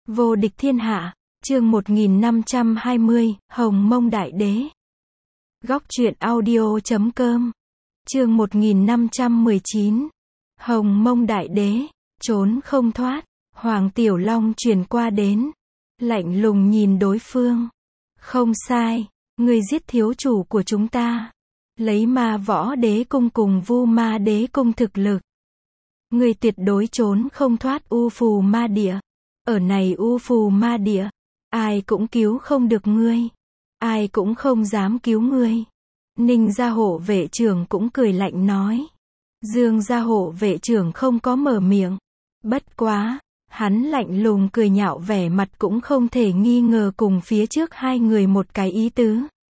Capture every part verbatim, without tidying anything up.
Vô địch thiên hạ, chương một nghìn năm trăm hai mươi, Hồng Mông Đại Đế. Góc truyện audio chấm com. Chương một nghìn năm trăm mười chín. Hồng Mông Đại Đế, trốn không thoát. Hoàng Tiểu Long truyền qua đến, lạnh lùng nhìn đối phương. Không sai, ngươi giết thiếu chủ của chúng ta, lấy Ma Võ Đế cung cùng Vu Ma Đế cung thực lực, ngươi tuyệt đối trốn không thoát U Phù Ma Địa. Ở này U Phù Ma Địa, ai cũng cứu không được ngươi, ai cũng không dám cứu ngươi. Ninh Gia Hộ vệ trưởng cũng cười lạnh nói. Dương Gia Hộ vệ trưởng không có mở miệng, bất quá, hắn lạnh lùng cười nhạo, vẻ mặt cũng không thể nghi ngờ cùng phía trước hai người một cái ý tứ.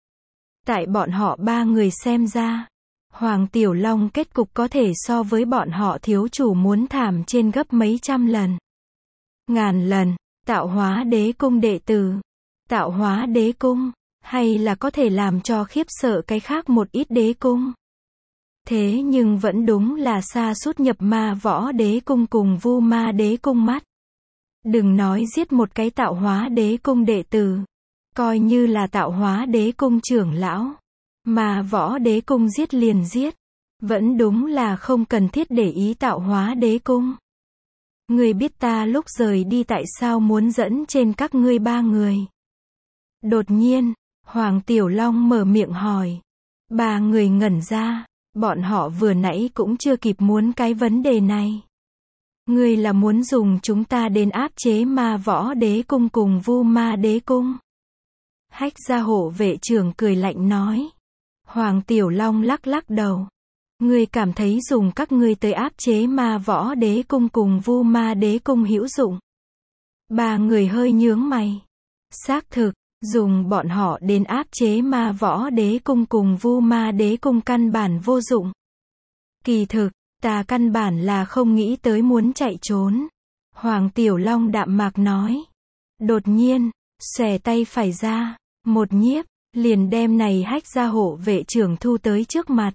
Tại bọn họ ba người xem ra, Hoàng Tiểu Long kết cục có thể so với bọn họ thiếu chủ muốn thảm trên gấp mấy trăm lần, ngàn lần. Tạo Hóa Đế cung đệ tử, Tạo Hóa Đế cung, hay là có thể làm cho khiếp sợ cái khác một ít đế cung. Thế nhưng vẫn đúng là sa sút nhập Ma Võ Đế cung cùng Vu Ma Đế cung mắt. Đừng nói giết một cái Tạo Hóa Đế cung đệ tử, coi như là Tạo Hóa Đế cung trưởng lão, Ma Võ Đế cung giết liền giết, vẫn đúng là không cần thiết để ý Tạo Hóa Đế cung. Ngươi biết ta lúc rời đi tại sao muốn dẫn trên các ngươi ba người? Đột nhiên, Hoàng Tiểu Long mở miệng hỏi. Ba người ngẩn ra, bọn họ vừa nãy cũng chưa kịp muốn cái vấn đề này. Ngươi là muốn dùng chúng ta đến áp chế Ma Võ Đế cung cùng Vu Ma Đế cung? Hách Gia Hộ vệ trưởng cười lạnh nói. Hoàng Tiểu Long lắc lắc đầu. Ngươi cảm thấy dùng các ngươi tới áp chế Ma Võ Đế cung cùng Vu Ma Đế cung hữu dụng? Ba người hơi nhướng mày. Xác thực, dùng bọn họ đến áp chế Ma Võ Đế cung cùng Vu Ma Đế cung căn bản vô dụng. Kỳ thực, ta căn bản là không nghĩ tới muốn chạy trốn. Hoàng Tiểu Long đạm mạc nói. Đột nhiên, xòe tay phải ra, một nhiếp, liền đem này Hách Gia Hộ vệ trưởng thu tới trước mặt.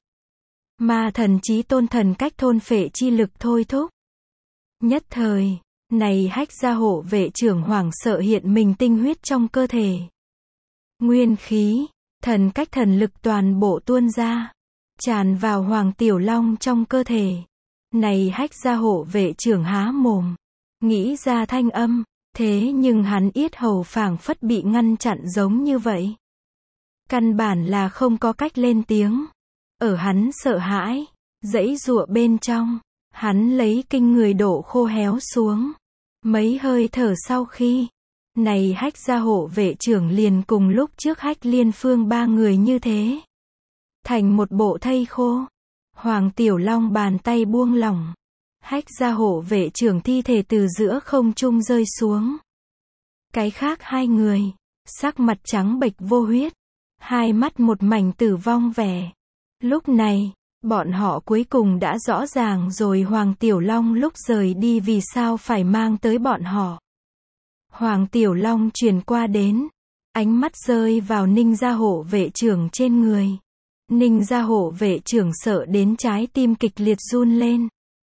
Ma thần chí tôn thần cách thôn phệ chi lực thôi thúc. Nhất thời, này Hách Gia Hộ vệ trưởng hoảng sợ hiện mình tinh huyết trong cơ thể. Nguyên khí, thần cách thần lực toàn bộ tuôn ra, tràn vào Hoàng Tiểu Long trong cơ thể. Này Hách Gia Hộ vệ trưởng há mồm, nghĩ ra thanh âm, thế nhưng hắn yết hầu phảng phất bị ngăn chặn giống như vậy. Căn bản là không có cách lên tiếng. Ở hắn sợ hãi, giãy giụa bên trong, hắn lấy kinh người độ khô héo xuống. Mấy hơi thở sau khi, này Hách Gia Hộ vệ trưởng liền cùng lúc trước Hách Liên Phương ba người như thế, thành một bộ thây khô. Hoàng Tiểu Long bàn tay buông lỏng, Hách Gia Hộ vệ trưởng thi thể từ giữa không trung rơi xuống. Cái khác hai người, sắc mặt trắng bệch vô huyết, hai mắt một mảnh tử vong vẻ. Lúc này, bọn họ cuối cùng đã rõ ràng rồi Hoàng Tiểu Long lúc rời đi vì sao phải mang tới bọn họ. Hoàng Tiểu Long truyền qua đến, ánh mắt rơi vào Ninh Gia Hộ vệ trưởng trên người. Ninh Gia Hộ vệ trưởng sợ đến trái tim kịch liệt run lên.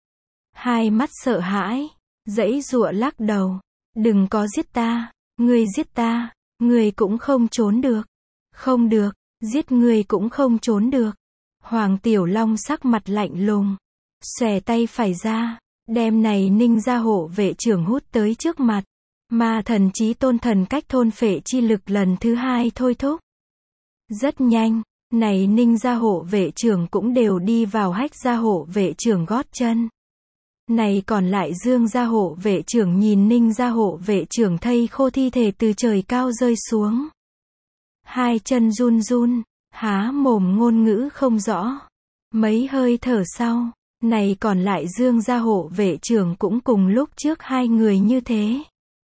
Hai mắt sợ hãi, giãy giụa lắc đầu. Đừng có giết ta, ngươi giết ta, ngươi cũng không trốn được. Không được, giết ngươi cũng không trốn được. Hoàng Tiểu Long sắc mặt lạnh lùng, xòe tay phải ra, đem này Ninh Gia Hộ vệ trưởng hút tới trước mặt. Ma thần chí tôn thần cách thôn phệ chi lực lần thứ hai thôi thúc. Rất nhanh, này Ninh Gia Hộ vệ trưởng cũng đều đi vào Hách Gia Hộ vệ trưởng gót chân. Này còn lại Dương Gia Hộ vệ trưởng nhìn Ninh Gia Hộ vệ trưởng thây khô thi thể từ trời cao rơi xuống. Hai chân run run, há mồm ngôn ngữ không rõ. Mấy hơi thở sau, này còn lại Dương Gia Hộ vệ trưởng cũng cùng lúc trước hai người như thế,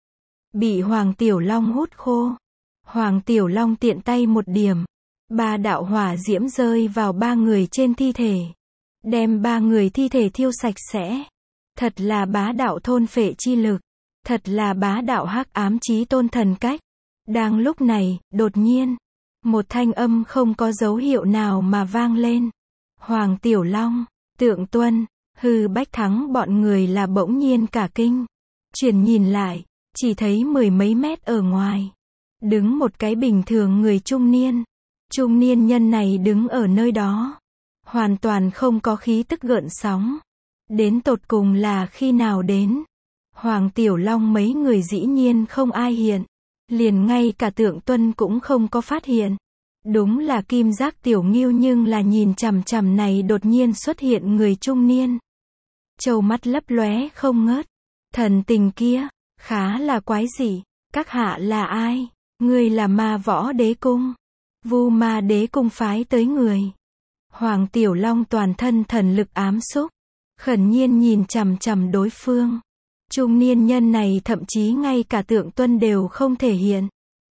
bị Hoàng Tiểu Long hút khô. Hoàng Tiểu Long tiện tay một điểm, ba đạo hỏa diễm rơi vào ba người trên thi thể, đem ba người thi thể thiêu sạch sẽ. Thật là bá đạo thôn phệ chi lực, thật là bá đạo hắc ám chí tôn thần cách. Đang lúc này, đột nhiên, một thanh âm không có dấu hiệu nào mà vang lên. Hoàng Tiểu Long, Tượng Tuân, Hư Bách Thắng bọn người là bỗng nhiên cả kinh. Chuyển nhìn lại, chỉ thấy mười mấy mét ở ngoài, đứng một cái bình thường người trung niên. Trung niên nhân này đứng ở nơi đó, hoàn toàn không có khí tức gợn sóng. Đến tột cùng là khi nào đến? Hoàng Tiểu Long mấy người dĩ nhiên không ai hiện, liền ngay cả Tượng Tuân cũng không có phát hiện. Đúng là Kim Giác Tiểu Ngưu, nhưng là nhìn chằm chằm này đột nhiên xuất hiện người trung niên. Trâu mắt lấp lóe không ngớt. Thần tình kia, khá là quái dị. Các hạ là ai? Ngươi là Ma Võ Đế Cung. Vu Ma Đế Cung phái tới người. Hoàng Tiểu Long toàn thân thần lực ám xúc, khẩn nhiên nhìn chằm chằm đối phương. Trung niên nhân này thậm chí ngay cả Tượng Tuân đều không thể hiện.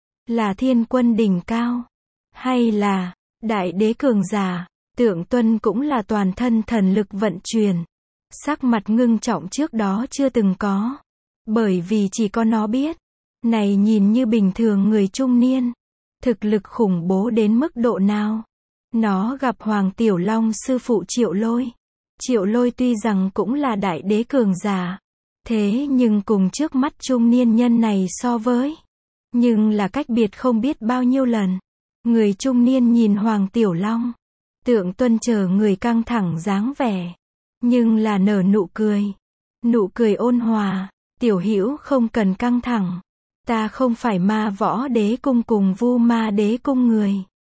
Là thiên quân đỉnh cao, hay là đại đế cường giả? Tượng Tuân cũng là toàn thân thần lực vận chuyển, sắc mặt ngưng trọng trước đó chưa từng có, bởi vì chỉ có nó biết, này nhìn như bình thường người trung niên, thực lực khủng bố đến mức độ nào. Nó gặp Hoàng Tiểu Long sư phụ Triệu Lôi. Triệu Lôi tuy rằng cũng là đại đế cường giả, thế nhưng cùng trước mắt trung niên nhân này so với, nhưng là cách biệt không biết bao nhiêu lần. Người trung niên nhìn Hoàng Tiểu Long, Tượng Tuân chờ người căng thẳng dáng vẻ, nhưng là nở nụ cười. Nụ cười ôn hòa, Tiểu Hữu không cần căng thẳng. Ta không phải Ma Võ Đế Cung cùng Vu Ma Đế Cung người.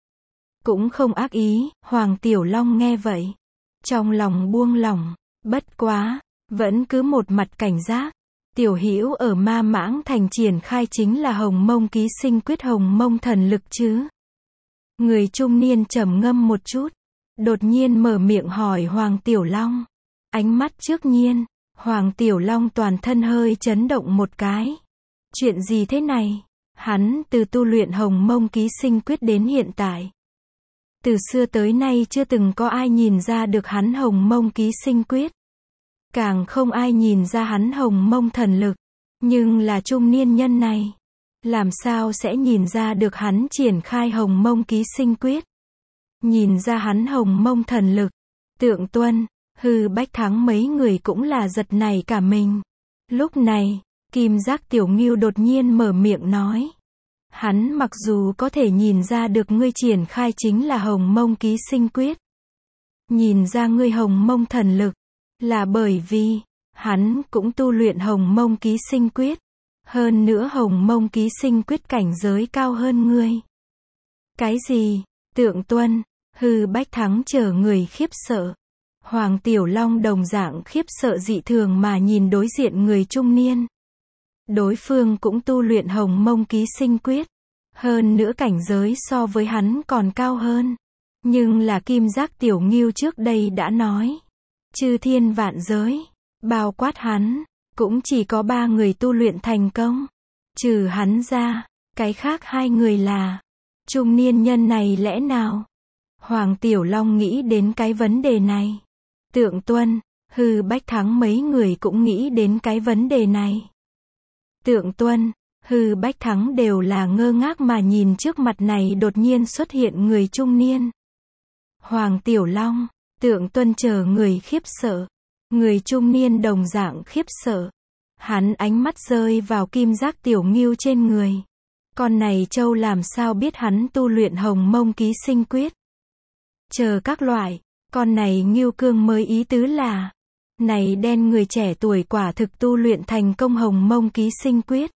Cũng không ác ý. Hoàng Tiểu Long nghe vậy, trong lòng buông lỏng, bất quá, vẫn cứ một mặt cảnh giác. Tiểu Hữu ở Ma Mãng Thành triển khai chính là Hồng Mông Ký Sinh Quyết Hồng Mông thần lực chứ? Người trung niên trầm ngâm một chút, đột nhiên mở miệng hỏi Hoàng Tiểu Long. Ánh mắt trước nhiên, Hoàng Tiểu Long toàn thân hơi chấn động một cái. Chuyện gì thế này? Hắn từ tu luyện Hồng Mông Ký Sinh Quyết đến hiện tại, từ xưa tới nay chưa từng có ai nhìn ra được hắn Hồng Mông Ký Sinh Quyết. Càng không ai nhìn ra hắn Hồng Mông thần lực. Nhưng là trung niên nhân này, làm sao sẽ nhìn ra được hắn triển khai Hồng Mông Ký Sinh Quyết? Nhìn ra hắn Hồng Mông thần lực. Tượng Tuân, Hư Bách Thắng mấy người cũng là giật nảy cả mình. Lúc này, Kim Giác Tiểu Ngưu đột nhiên mở miệng nói. Hắn mặc dù có thể nhìn ra được ngươi triển khai chính là Hồng Mông Ký Sinh Quyết, nhìn ra ngươi Hồng Mông thần lực, là bởi vì hắn cũng tu luyện Hồng Mông Ký Sinh Quyết. Hơn nữa Hồng Mông Ký Sinh Quyết cảnh giới cao hơn ngươi. Cái gì? Tượng Tuân, Hư Bách Thắng chờ người khiếp sợ. Hoàng Tiểu Long đồng dạng khiếp sợ dị thường mà nhìn đối diện người trung niên. Đối phương cũng tu luyện Hồng Mông Ký Sinh Quyết, hơn nữa cảnh giới so với hắn còn cao hơn. Nhưng là Kim Giác Tiểu Ngưu trước đây đã nói, chư thiên vạn giới, bao quát hắn, cũng chỉ có ba người tu luyện thành công. Trừ hắn ra, cái khác hai người là trung niên nhân này lẽ nào? Hoàng Tiểu Long nghĩ đến cái vấn đề này. Tượng Tuân, Hư Bách Thắng mấy người cũng nghĩ đến cái vấn đề này. Tượng Tuân, Hư Bách Thắng đều là ngơ ngác mà nhìn trước mặt này đột nhiên xuất hiện người trung niên. Hoàng Tiểu Long, Tượng Tuân chờ người khiếp sợ. Người trung niên đồng dạng khiếp sợ. Hắn ánh mắt rơi vào Kim Giác Tiểu Ngưu trên người. Con này trâu làm sao biết hắn tu luyện Hồng Mông Ký Sinh Quyết? Chờ các loại, con này Ngưu Cương mới ý tứ là, này đen người trẻ tuổi quả thực tu luyện thành công Hồng Mông Ký Sinh Quyết.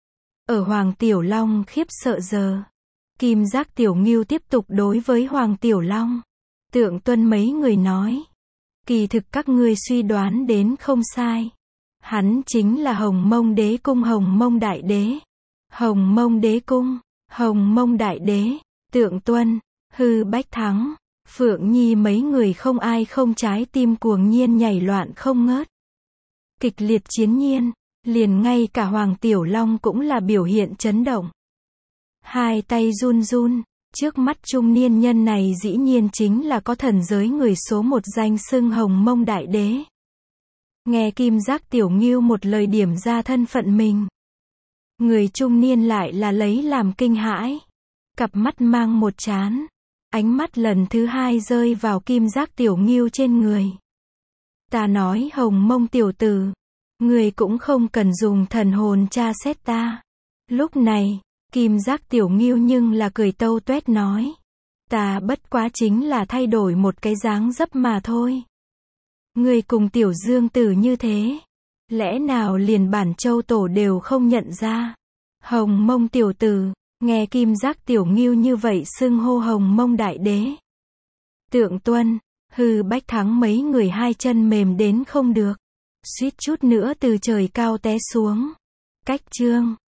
Ở Hoàng Tiểu Long khiếp sợ giờ, Kim Giác Tiểu Ngưu tiếp tục đối với Hoàng Tiểu Long, Tượng Tuân mấy người nói, kỳ thực các ngươi suy đoán đến không sai. Hắn chính là Hồng Mông Đế Cung Hồng Mông Đại Đế. Hồng Mông Đế Cung, Hồng Mông Đại Đế, Tượng Tuân, Hư Bách Thắng, Phượng Nhi mấy người không ai không trái tim cuồng nhiên nhảy loạn không ngớt. Kịch liệt chiến nhiên, liền ngay cả Hoàng Tiểu Long cũng là biểu hiện chấn động. Hai tay run run, trước mắt trung niên nhân này dĩ nhiên chính là có thần giới người số một danh xưng Hồng Mông Đại Đế. Nghe Kim Giác Tiểu Ngưu một lời điểm ra thân phận mình, người trung niên lại là lấy làm kinh hãi. Cặp mắt mang một trán, ánh mắt lần thứ hai rơi vào Kim Giác Tiểu Ngưu trên người. Ta nói Hồng Mông tiểu tử, Ngươi cũng không cần dùng thần hồn tra xét ta. Lúc này, Kim Giác Tiểu Ngưu nhưng là cười tâu tuét nói. Ta bất quá chính là thay đổi một cái dáng dấp mà thôi. Ngươi cùng Tiểu Dương Tử như thế. Lẽ nào liền bản châu tổ đều không nhận ra. Hồng Mông tiểu tử, nghe Kim Giác Tiểu Ngưu như vậy xưng hô Hồng Mông Đại Đế. Tượng Tuân, Hư Bách Thắng mấy người hai chân mềm đến không được. Suýt chút nữa từ trời cao té xuống. Cách chương